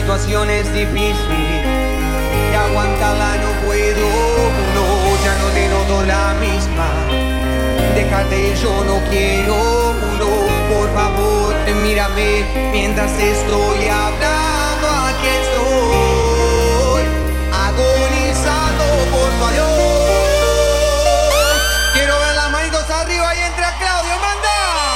situación es difícil y aguantarla no puedo, no, ya no te noto la misma. Déjate, yo no quiero, no, por favor, mírame mientras te estoy hablando. Aquí estoy, agonizando por tu adiós. Quiero ver las manitos arriba y entra Claudio, manda.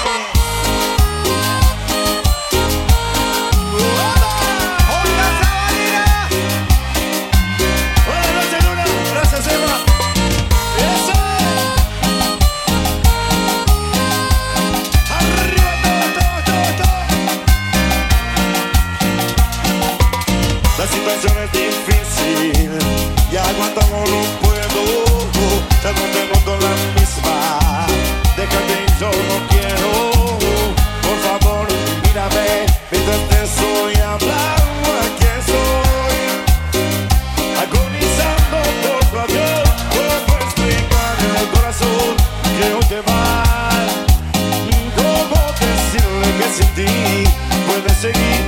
La situación es difícil y aguanta no lo puedo, ya no te noto la misma. Déjate, yo no quiero, por favor, mírame mientras te estoy hablando. Aquí estoy, agonizando por tu adiós. ¿Cómo explicar en el corazón que hoy te vas? ¿Cómo decirle que sin ti puedes seguir?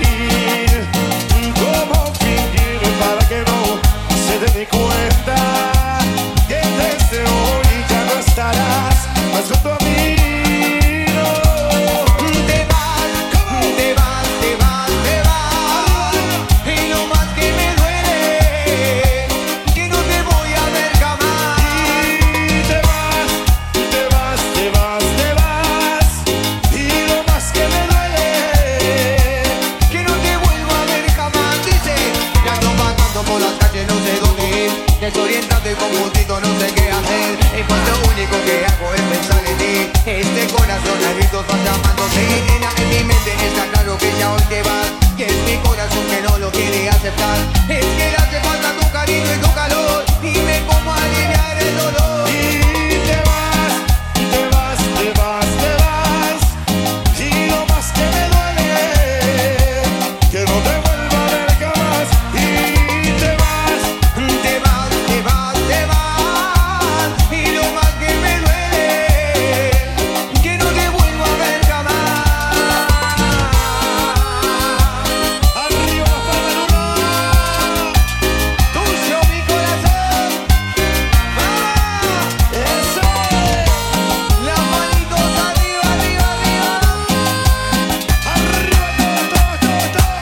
Para que no se dé cuenta que desde hoy ya no estarás más junto a mí. No. Te vas, te vas, te vas, te vas. Y lo más que me duele, que no te voy a ver jamás. Y te vas, te vas, te vas, te vas. Y lo más que me duele, Que no te vuelvo a ver jamás. Dice, ya no pasando por las calles, no sé dónde ir. Desorientado y confundido, no sé qué hacer. Y pues lo único que hago es pensar en ti. Este corazón a gritos va llamándote. En mi mente está claro que ya hoy te vas. Y es mi corazón que no lo quiere aceptar. Es que le hace falta tu cariño y tu calor. Dime cómo aliviar el dolor. y te vas, te vas, te vas, te vas. Y lo más que me duele, que no te vuelva a ver jamás. Y te vas, Te vas, te vas, te vas. Y lo más que me duele, que no te vuelvo a ver jamás. arriba para la luna. Tuyo mi corazón. ¡Vamos! Eso es. Las manitos arriba, arriba, arriba. Arriba todo.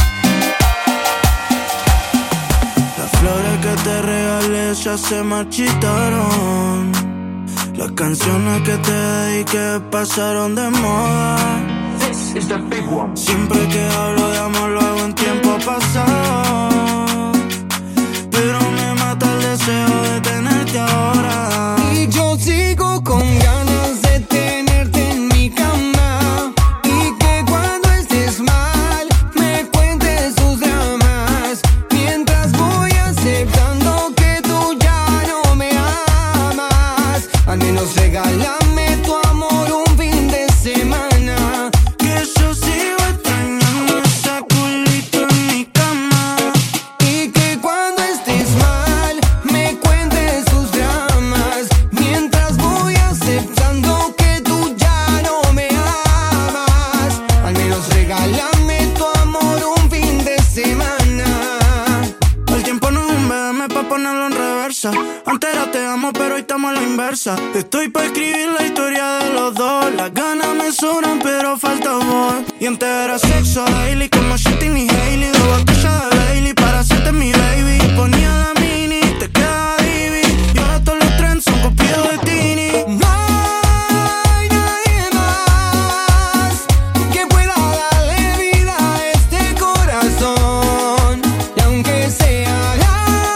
Las flores que te regalé ya se marchitaron. Las canciones que te dediqué pasaron de moda. Siempre que hablo de amor lo hago en tiempo pasado, pero me mata el deseo de tenerte ahora. Y yo sigo con ganas de tenerte en mi cama. Y que cuando estés mal me cuentes tus dramas. Mientras voy aceptando que tú ya no me amas. Al menos regálame tu amor un fin de semana. Que yo sigo extrañando ese culito en mi cama. Y que cuando estés mal me cuentes tus dramas. Mientras voy aceptando que tú ya no me amas. Al menos regálame tu amor un fin de semana. El tiempo no es un BM pa' ponerlo en reversa. Antes era te amo, pero hoy estamos a la inversa. Estoy pa' escribir la historia de los dos. Las ganas me sobran, pero falta amor. Y antes era sexo daily, como Shitty y Hailey. Dos botellas de Bailey para hacerte mi baby. Ponía la mini, te quedaba divi. Y ahora todos los trends son copiados de Tini. No hay nadie más que pueda darle vida a este corazón. Y aunque sea la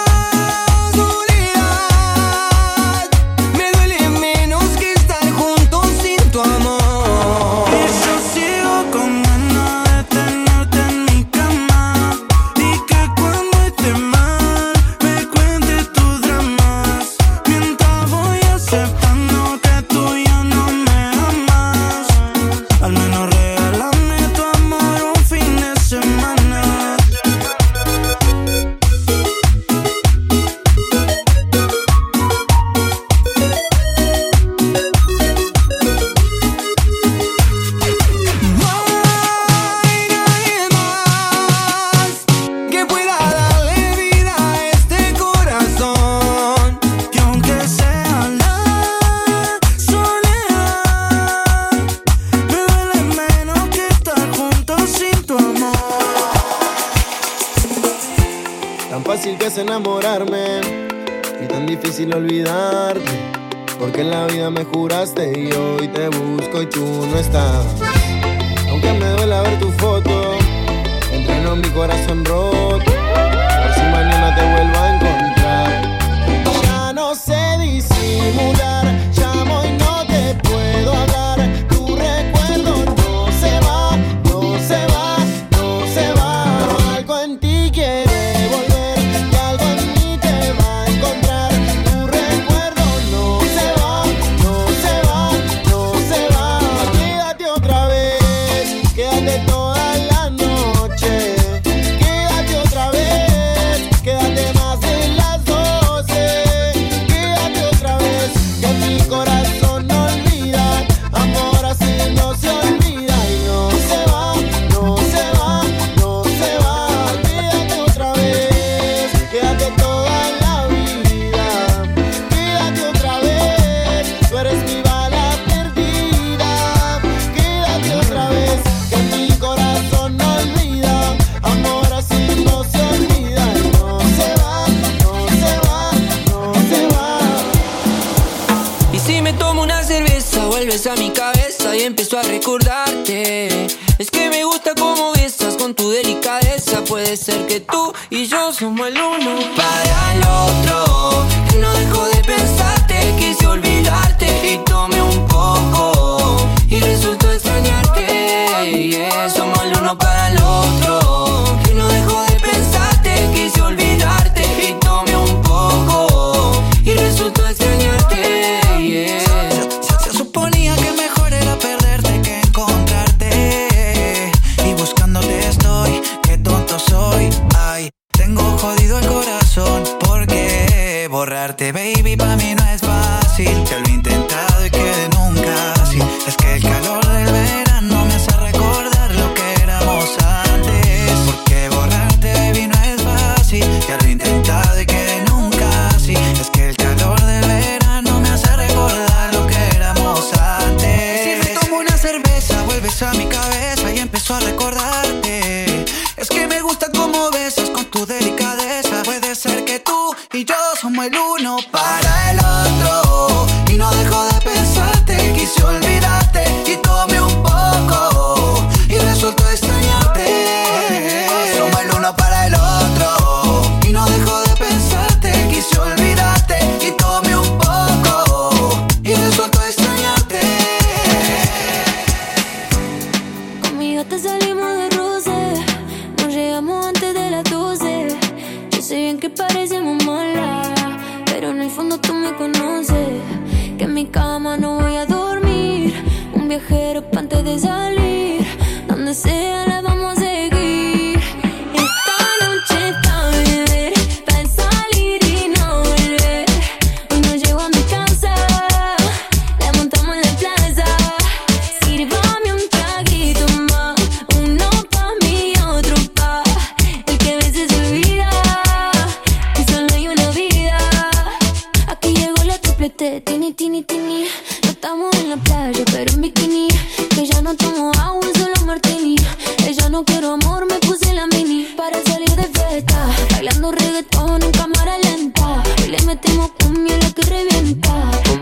soledad, me duele menos que estar juntos sin tu amor. Y yo sigo con ganas de tenerte en mi cama. Y enamorarme y tan difícil olvidarte, porque en la vida me juraste y hoy te busco y tú no estás. Aunque me duela ver tu foto, entreno mi corazón roto, por si mañana te vuelvo a encontrar. Ya no sé disimular, llamo y no te puedo hablar. Tu recuerdo no se va, no se va, no se va. Algo en ti quiere volver y algo en mí te va a encontrar. Tu recuerdo no se va, no se va, no se va. Quédate otra vez, quédate toda la noche. Quédate otra vez, quédate más de las 12. Quédate otra vez, que mi corazón no olvida. Amor así no se olvida y no se va, no se va, no se va. Quédate otra vez, quédate toda la vida. Quédate otra vez, tú eres mi bala perdida. Quédate otra vez, que mi corazón no olvida. Amor así no se olvida y no se va, no se va, no se va. Y si me tomo una cerveza, vuelves a mi cabeza y empiezo a recordarte. Es que me gusta cómo besas con tu delicadeza. Puede ser que tú y yo somos el uno para el otro. Que no dejo de pensarte, quise olvidarte y tomé un poco y resultó extrañarte. Yeah, somos el uno para el otro. Que no dejo de pensarte, quise olvidarte y tomé un poco y resultó extrañarte. Yeah. Se suponía que mejor era perderte que encontrarte. Y buscándote estoy, qué tonto soy. Ay, tengo jodido el corazón. Porque borrarte, baby, pa' mí no es fácil. Ya lo he intentado y quedé nunca así. Es que el calor del verano me hace recordar lo que éramos antes. Porque borrarte, baby, no es fácil. Ya lo he intentado y quedé nunca así. Es que el calor del verano me hace recordar lo que éramos antes. Si me tomo una cerveza, vuelves a mi cabeza y empiezo a recordarte. Es que me gusta cómo besas con tu delicadeza. Puede ser que tú y yo somos el uno para el otro. Y no dejo de pensarte, quise olvidarte y tomé un poco y resultó extrañarte. Somos el uno para el otro. Y no dejo de pensarte, quise olvidarte y tomé un poco y resultó extrañarte. Conmigo te salimos de roce, nos llegamos antes de las 12. Yo sé bien que parecemos malas, pero en el fondo tú me conoces. Que en mi cama no voy a dormir, un viajero pa' antes de salir. Donde sea la vamos a seguir. Esta noche pa' beber, pa' salir y no volver. Hoy no llego a mi casa, la montamos en la plaza. Sírvame un traguito más, uno pa' mí y otro pa' el que a veces se olvida que solo hay una vida. Aquí llegó la triplete, tini, tini, tini. No estamos en la playa, pero en bikini. Que ya no tomo agua, solo martini. Ella no quiero amor, me puse la mini. Para salir de fiesta, bailando reggaetón en cámara lenta. Hoy le metemos cumbia la que revienta.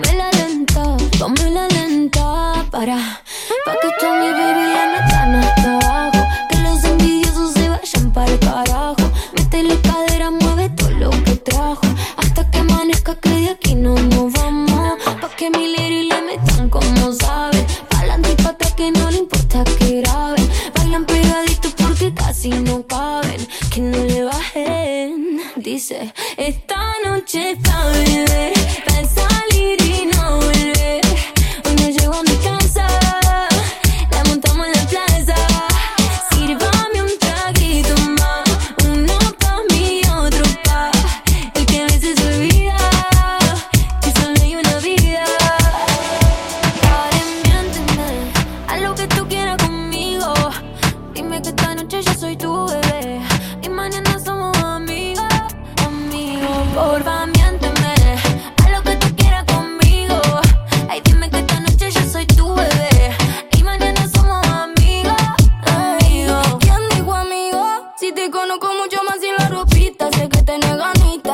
Ponme la lenta, pa' que tú mi baby la metan hasta abajo. Que los envidiosos se vayan para el carajo. Métele cadera, mueve todo lo que trajo. Hasta que amanezca que de aquí no nos vamos. Pa' que mi lady le metan como sabe. Pa'lante y pa' atrás que no le importa que graben. Bailan pegaditos porque casi no caben. Que no le bajen. Dice, esta noche pa' beber, pa' salir y no volver. Hoy no llego a mi casa, la montamos en la plaza. Sírvame un traguito más, uno pa' mí y otro pa' el que a veces se olvida que solo hay una vida. Dale, miénteme, haz lo que tú quieras conmigo. Dime que esta noche yo soy tu bebé y mañana somos amigos, amigos. Porfa, miénteme, haz lo que tú quieras conmigo. Ay, dime que esta noche yo soy tu bebé y mañana somos amigos, amigos. ¿Quién dijo amigo? Si te conozco mucho más sin la ropita, sé que tenés ganita.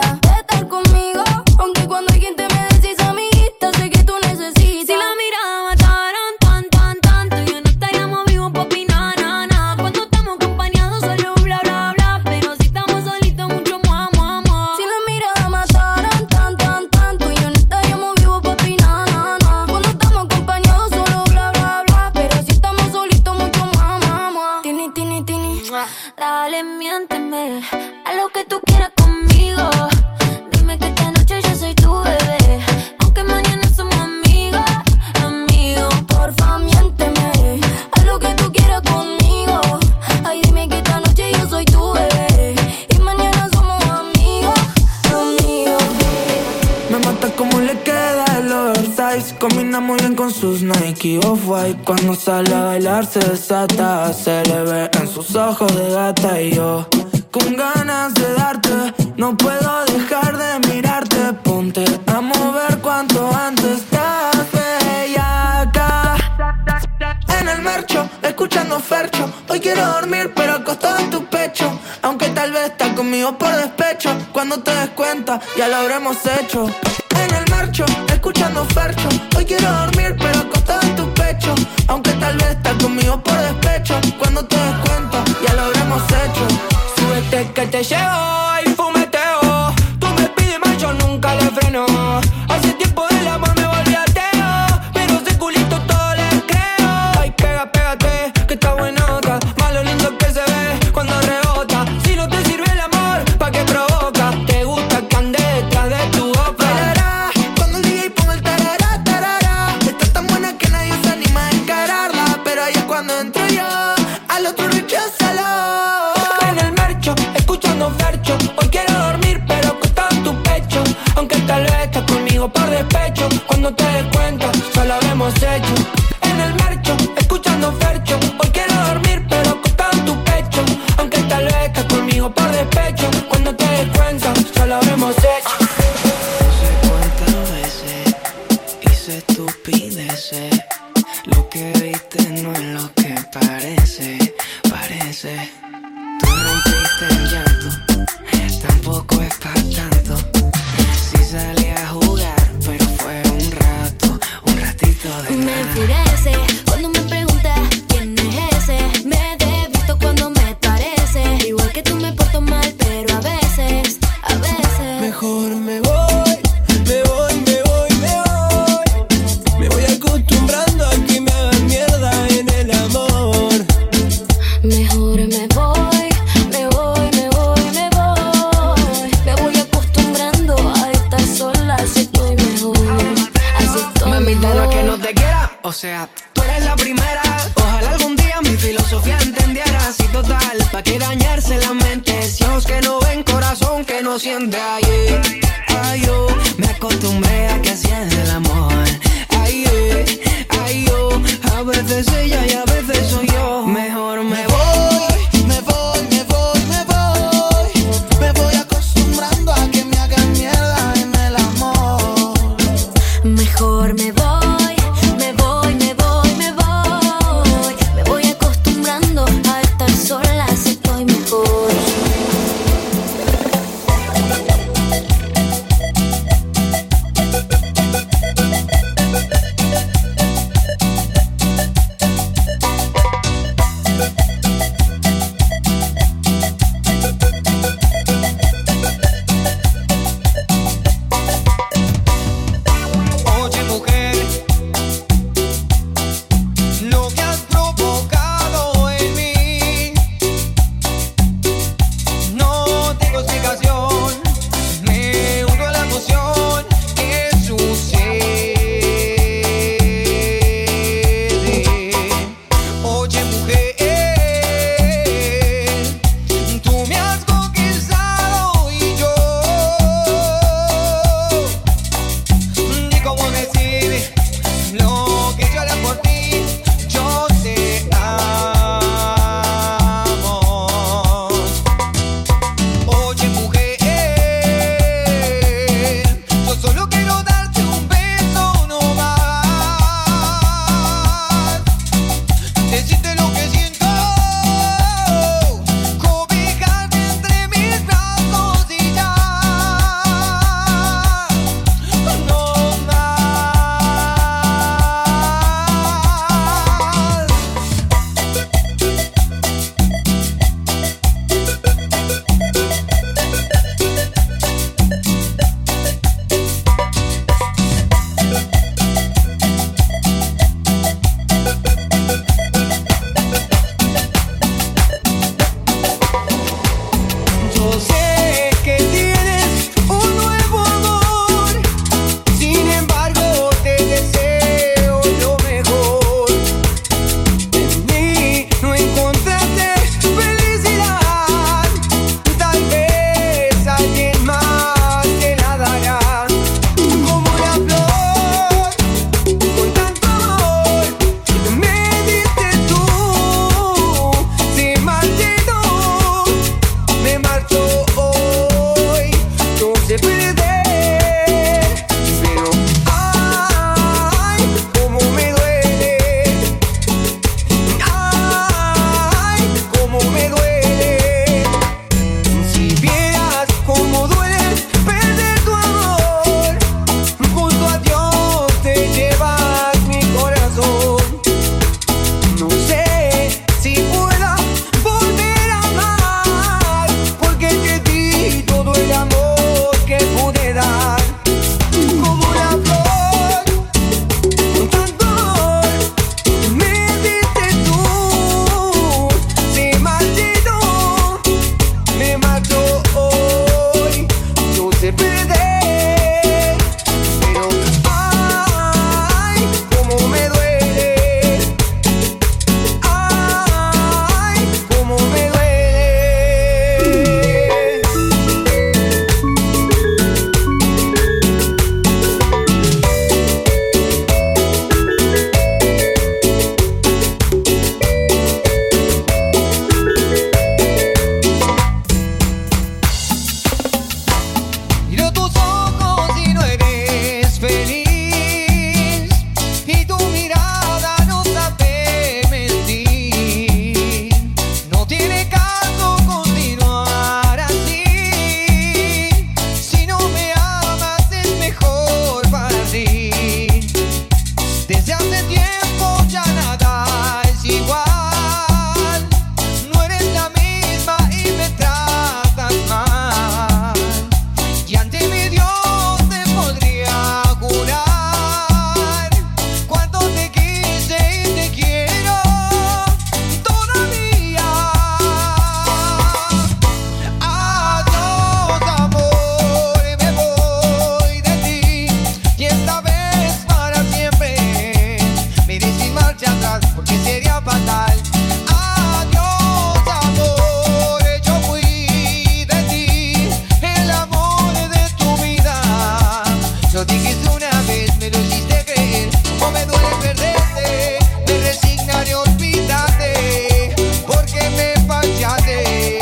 se combina muy bien con sus Nike Off-White. Cuando sale a bailar se desata, se le ve en sus ojos de gata. Y yo, con ganas de darte, no puedo dejar de mirarte. Ponte a mover cuanto antes, estás bellaca. En el marcho, escuchando Fercho. Hoy quiero dormir pero acostado en tu pecho. Aunque tal vez estás conmigo por despecho. Cuando te des cuenta, ya lo habremos hecho. En el marcho, escuchando Fercho. Hoy quiero dormir pero acostado en tu pecho. Aunque tal vez estás conmigo por despecho. Cuando te des cuenta, ya lo habremos hecho. Súbete que te llevo y fumeteo. Tú me pides más, yo nunca le freno. Hace tiempo del amor me volví ateo, pero ese culito todo le creo. Ay, pégate, que está buenota. Más lo lindo que se ve cuando rebota. Si no te sirve el amor, ¿pa' qué provoca? Te gusta que ande detrás de tu boca. Tarará, cuando el DJ ponga el tarará, tarará. Está tan buena que nadie se anima a encararla. Pero ahí es cuando entro yo, al otro recházalo. En el marcho, escuchando Fercho. Hoy quiero dormir pero acostado en tu pecho. Aunque tal vez estás conmigo por despecho. Cuando te des cuenta, ya lo habremos hecho. En el marcho, escuchando Fercho. Hoy quiero dormir pero acostado en tu pecho. Aunque tal vez estás conmigo por despecho. Cuando te des cuenta, ya lo habremos hecho. No sé cuántas veces hice estupideces. Lo que viste no es lo que parece. Tú rompiste el llanto, tampoco es pa' tanto. Sí salí a jugar, pero fue un ratito de Me nada. enfurece cuando me preguntas quién es ese. Me desvisto cuando me parece. Igual que tú me porto mal, pero a veces Mejor me voy acostumbrando a que me hagan mierda en el amor. mejor me voy. Me voy acostumbrando a estar sola, así estoy mejor. Así estoy Mamita, no mejor. es que no te quiera, o sea, tú eres la primera. Ojalá algún día mi filosofía entendieras. Y total, ¿pa' qué dañarse la mente? Si ojos que no ven, corazón que no siente. Ay, yo me acostumbré a que así es el amor. Ay, yo, a veces ella y a veces soy yo. Mejor me voy. Me voy acostumbrando a que me hagan mierda en el amor. Mejor me voy. Me voy acostumbrando a estar sola, así estoy mejor. sé perder, pero ay, cómo me duele, ay, cómo me duele. Si vieras cómo duele perder tu amor, junto a Dios te llevas mi corazón. No sé si pueda volver a amar, porque te di todo el amor que pude dar. Como la flor, con tanto amor, me diste tú. Se marchitó, me mató hoy. Yo sé perder, pero ay, cómo me duele. Ay, cómo me duele. Miro tus ojos y no eres feliz, y tu mirada no sabe mentir. No tiene caso continuar así. Si no me amas es mejor para ti. Desde hace tiempo ya nada es igual. No eres la misma y me tratas mal. Y ante mi Dios te podría jurar cuánto te quise y te quiero todavía. Adiós, amor, me voy de ti, y esta vez para siempre. Me iré sin marcha atrás porque sería fatal. Adiós, amor, yo fui de ti, el amor de tu vida. Lo dijiste una vez, me lo hiciste creer. Cómo me duele perderte, me resignaré a olvidarte, porque me fallaste.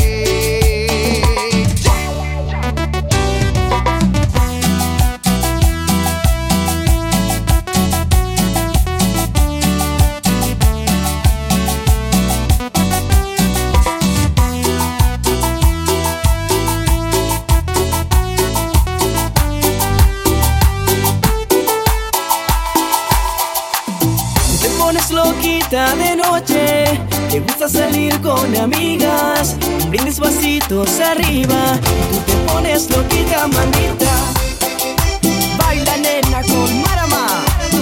Te pones loquita de noche, te gusta salir con amigas, un brindis vasitos arriba, y tú te pones loquita, mamita. Baila nena con Marama.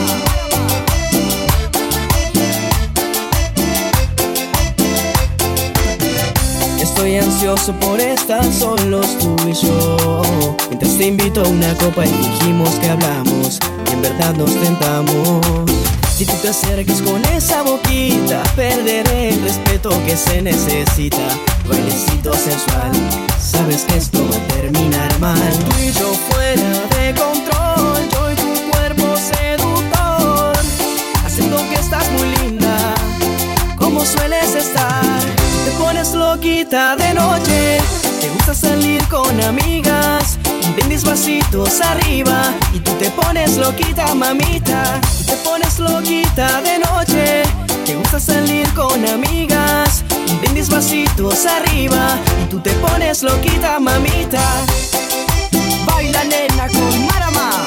Estoy ansioso por estar solos tú y yo, mientras te invito a una copa y dijimos que hablamos y en verdad nos tentamos. Si tú te acerques con esa boquita, perderé el respeto que se necesita. Bailecito sensual, sabes que esto va a terminar mal. Tú y yo fuera de control, yo y tu cuerpo seductor, haciendo que estás muy linda, como sueles estar. Te pones loquita de noche, te gusta salir con amigas, un brindis vasitos arriba, y tú te pones loquita, mamita. Tú te pones loquita de noche, te gusta salir con amigas, un brindis vasitos arriba, y tú te pones loquita, mamita. Baila nena con Marama.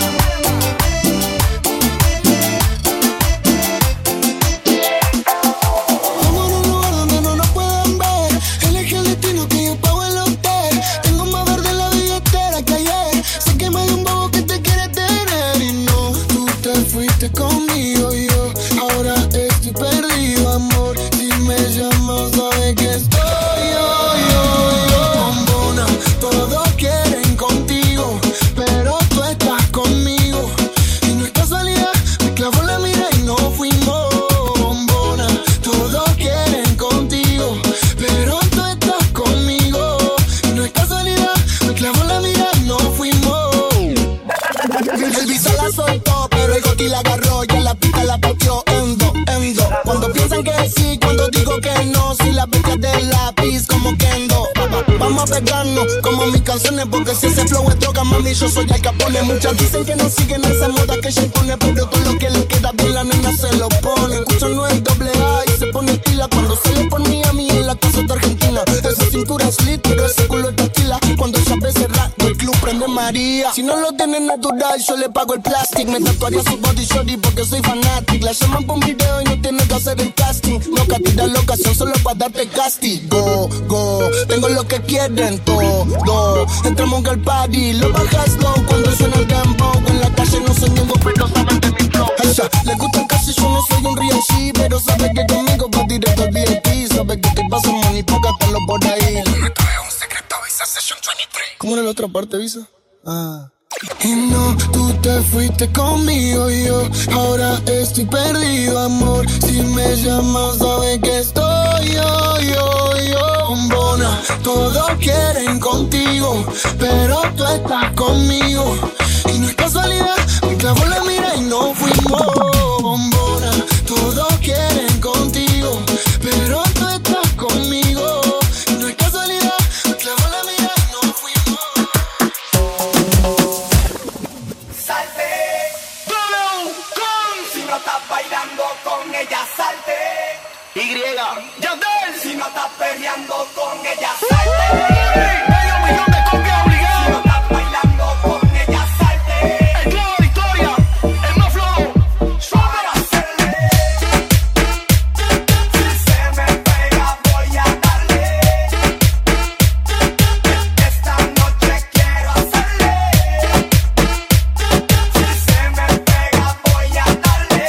Conmigo yo, ahora estoy perdido, amor. Si me llamas, sabes que estoy yo. Bombona, todos quieren contigo, pero tú estás conmigo. Y no es casualidad, me clavó la mira y no fuimos. Bombona, todos quieren contigo, pero tú estás conmigo. Y no es casualidad, me clavó la mira y no fuimos. El viso la soltó, pero el goti la agarró y en la pista la pateó en dos. Cuando piensan que sí, cuando digo que no, si la bestia del lápiz como Kendo. Vamos a pegarnos como mis canciones, porque si ese flow es droga, mami, yo soy el Capone. Muchas dicen que no siguen esa moda que ella impone, pero todo lo que le queda bien la nena se lo pone. Escucha no es doble A y se pone pila cuando sale por Miami en la casa de Argentina. Esa cintura es lit, pero ese culo es tequila. Cuando ella ve cerrar, el club prende María. Si no lo tiene natural, yo le pago el plastic. Me tatuaría su body shorty porque soy fanatic. La llaman por un video y no tiene que hacer el casting. Loca, tira la ocasión solo para darte castigo. Go, tengo lo que quieren todo. Entramos al party, lo bajas low cuando suena el dembow. En la calle no soy ningún, pero saben de mi flow. A ella le gustan casi, yo no soy un real G, pero sabe que conmigo va directo al VIP. Sabe que te pasa money, póngatelo por ahí. Esto es un secreto, Visa Session 23. ¿Cómo era la otra parte, Visa? Y no, tú te fuiste conmigo y yo ahora estoy perdido, amor. Si me llamas, sabes que estoy yo, bombona. Todos quieren contigo, pero tú estás conmigo. Y no es casualidad, me clavó la mira y no fuimos, bombona. Todos quieren contigo, pero tú estás conmigo. Y no es casualidad, me clavó la mira y no fuimos. Si no estás bailando con ella, salte. Yandel. Si no estás perreando con ella, salte. Medio millón de copias obligadas. Si no estás bailando con ella, salte. El clavo de Victoria, el más flojo. Suave a hacerle. Si se me pega, voy a darle. Esta noche quiero hacerle. Si se me pega, voy a darle.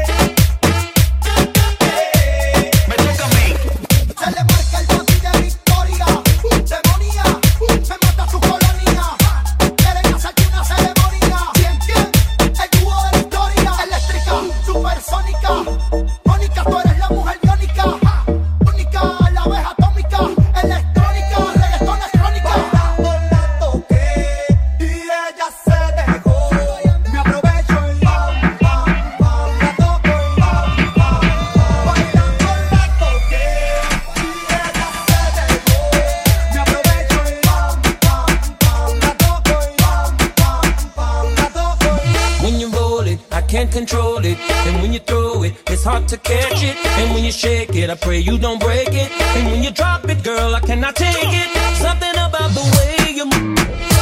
Me toca a mí. Se le marca el bote de Victoria. Demonía, me mata su colonia. Quieren hacerte una ceremonia. ¿Quién? El dúo de Victoria. Eléctrica, supersónica. Mónica, tú eres la mujer biónica. Única, la abeja atómica. Electrónica, reggaetón electrónica. Bailando la toqué y ella se dejó. Me aprovecho y pam, pam, pam. La toco y pam, pam, pam. Bailando la toqué y ella se dejó. Me aprovecho y pam, pam, pam. La toco y pam, pam, pam. La toco y When you roll it, I can't control it. And when you throw it, it's hard to catch it. And when you shake it, I pray you don't break it. And when you drop it, girl, I cannot take it. Something about the way you move.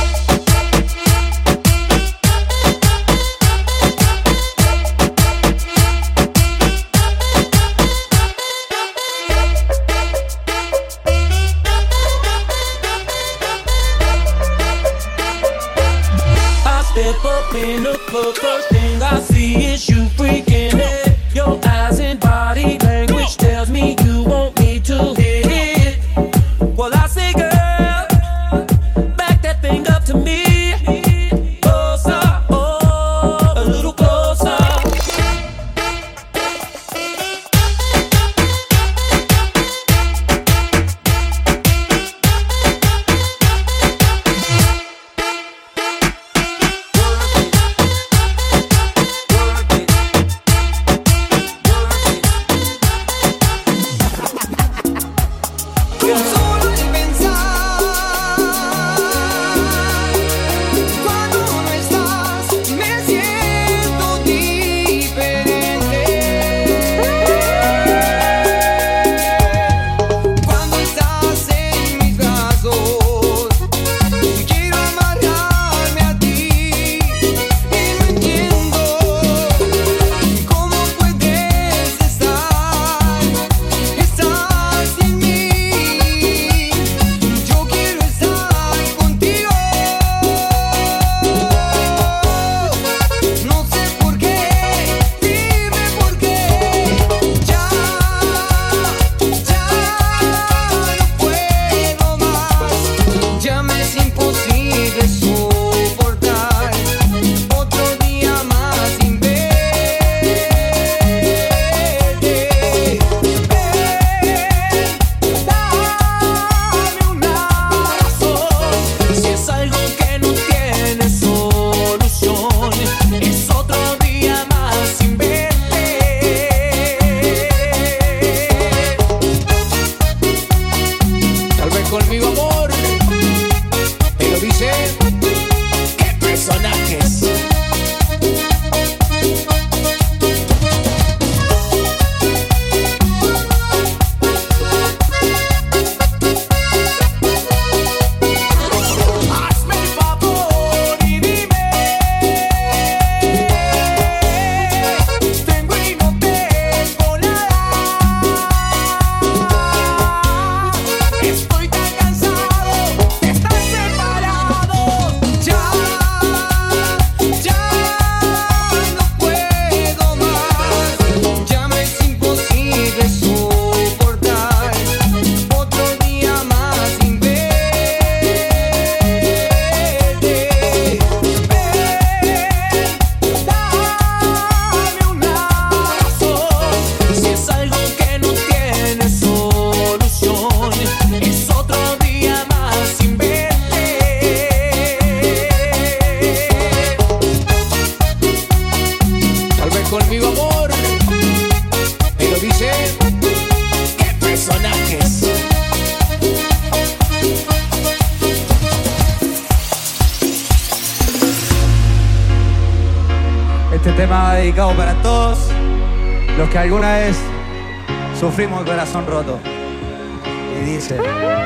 I step up in the club, first thing I see is you freaking it. Your eyes and body language tells me you want me to hit it. Well, I say, girl, back that thing up to me. Closer, oh, a little closer. Este tema va dedicado para todos los que alguna vez sufrimos el corazón roto. Y dice: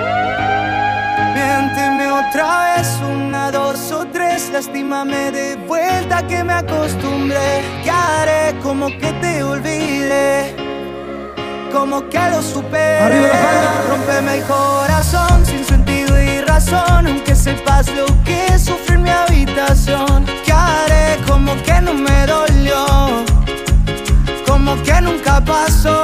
miénteme otra vez, 1, 2 o 3, lastímame de vuelta que me acostumbré. ¿Qué haré? Como que te olvidé, como que lo superé. Rómpeme el corazón sin sentido y razón, aunque sepas lo que es sufrir mi habitación. ¿Qué haré? Como que no me dolió, como que nunca pasó.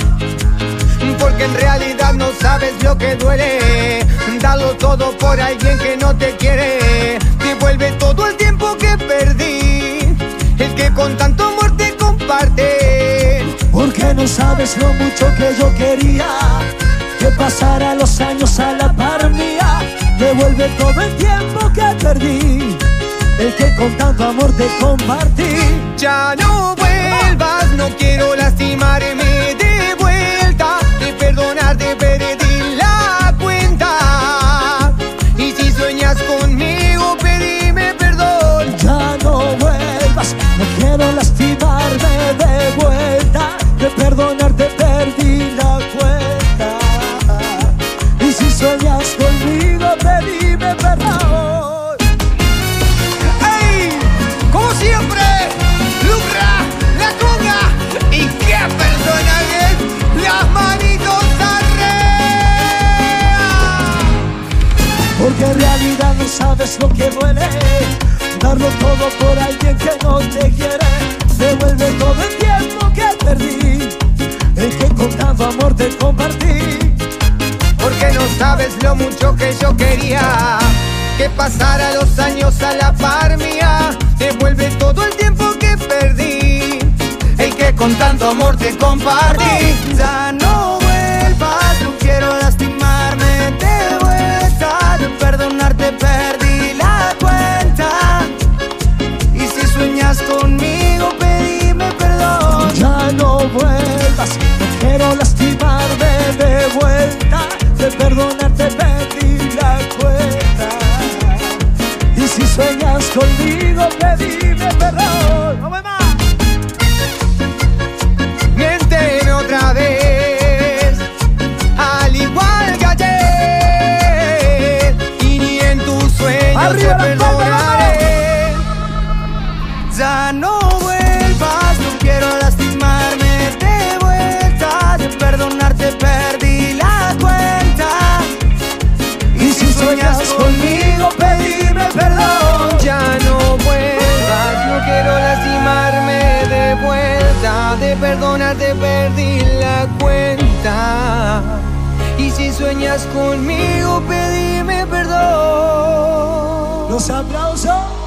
Porque en realidad no sabes lo que duele. Dalo todo por alguien que no te quiere. Devuelve todo el tiempo que perdí, el que con tanto amor te comparte. Porque no sabes lo mucho que yo quería que pasara los años a la par mía. Devuelve todo el tiempo que perdí, el que con tanto amor te compartí. Ya no vuelvas, no quiero lastimarme de vuelta. De perdonarte perdí la cuenta. Y si sueñas conmigo, pedime perdón. Ya no vuelvas, no quiero lastimarme de vuelta. De perdonarte perdí la cuenta. Y si sueñas conmigo, pedime perdón. ¡Ey! Como siempre, Lucra, la conga. Y qué persona es, las manitos arriba. Porque en realidad no sabes lo que duele, darlo todo por alguien que no te quiere. Devuelve todo el tiempo que perdí, el que con tanto amor te compartí. Porque no sabes lo mucho que yo quería que pasara los años a la par mía. Devuelve todo el tiempo que perdí, el que con tanto amor te compartí. Ya no vuelvas, no quiero lastimarme de vuelta. De perdonarte perdí la cuenta. Y si sueñas conmigo, pedime perdón. Ya no vuelvas, no quiero lastimarme de vuelta. De perdonarte perdí la cuenta. Y si sueñas conmigo, pedime perdón. ¡No me más! Miénteme otra vez, al igual que ayer. Y ni en tus sueños te perdonaré. Ya no vuelvas, no quiero lastimarme de vuelta. De perdonarte perdí la cuenta. Y si sueñas conmigo, pedime perdón. Ya no vuelvas, no quiero lastimarme de vuelta. De perdonarte perdí la cuenta. Y si sueñas conmigo, pedime perdón. Los aplausos.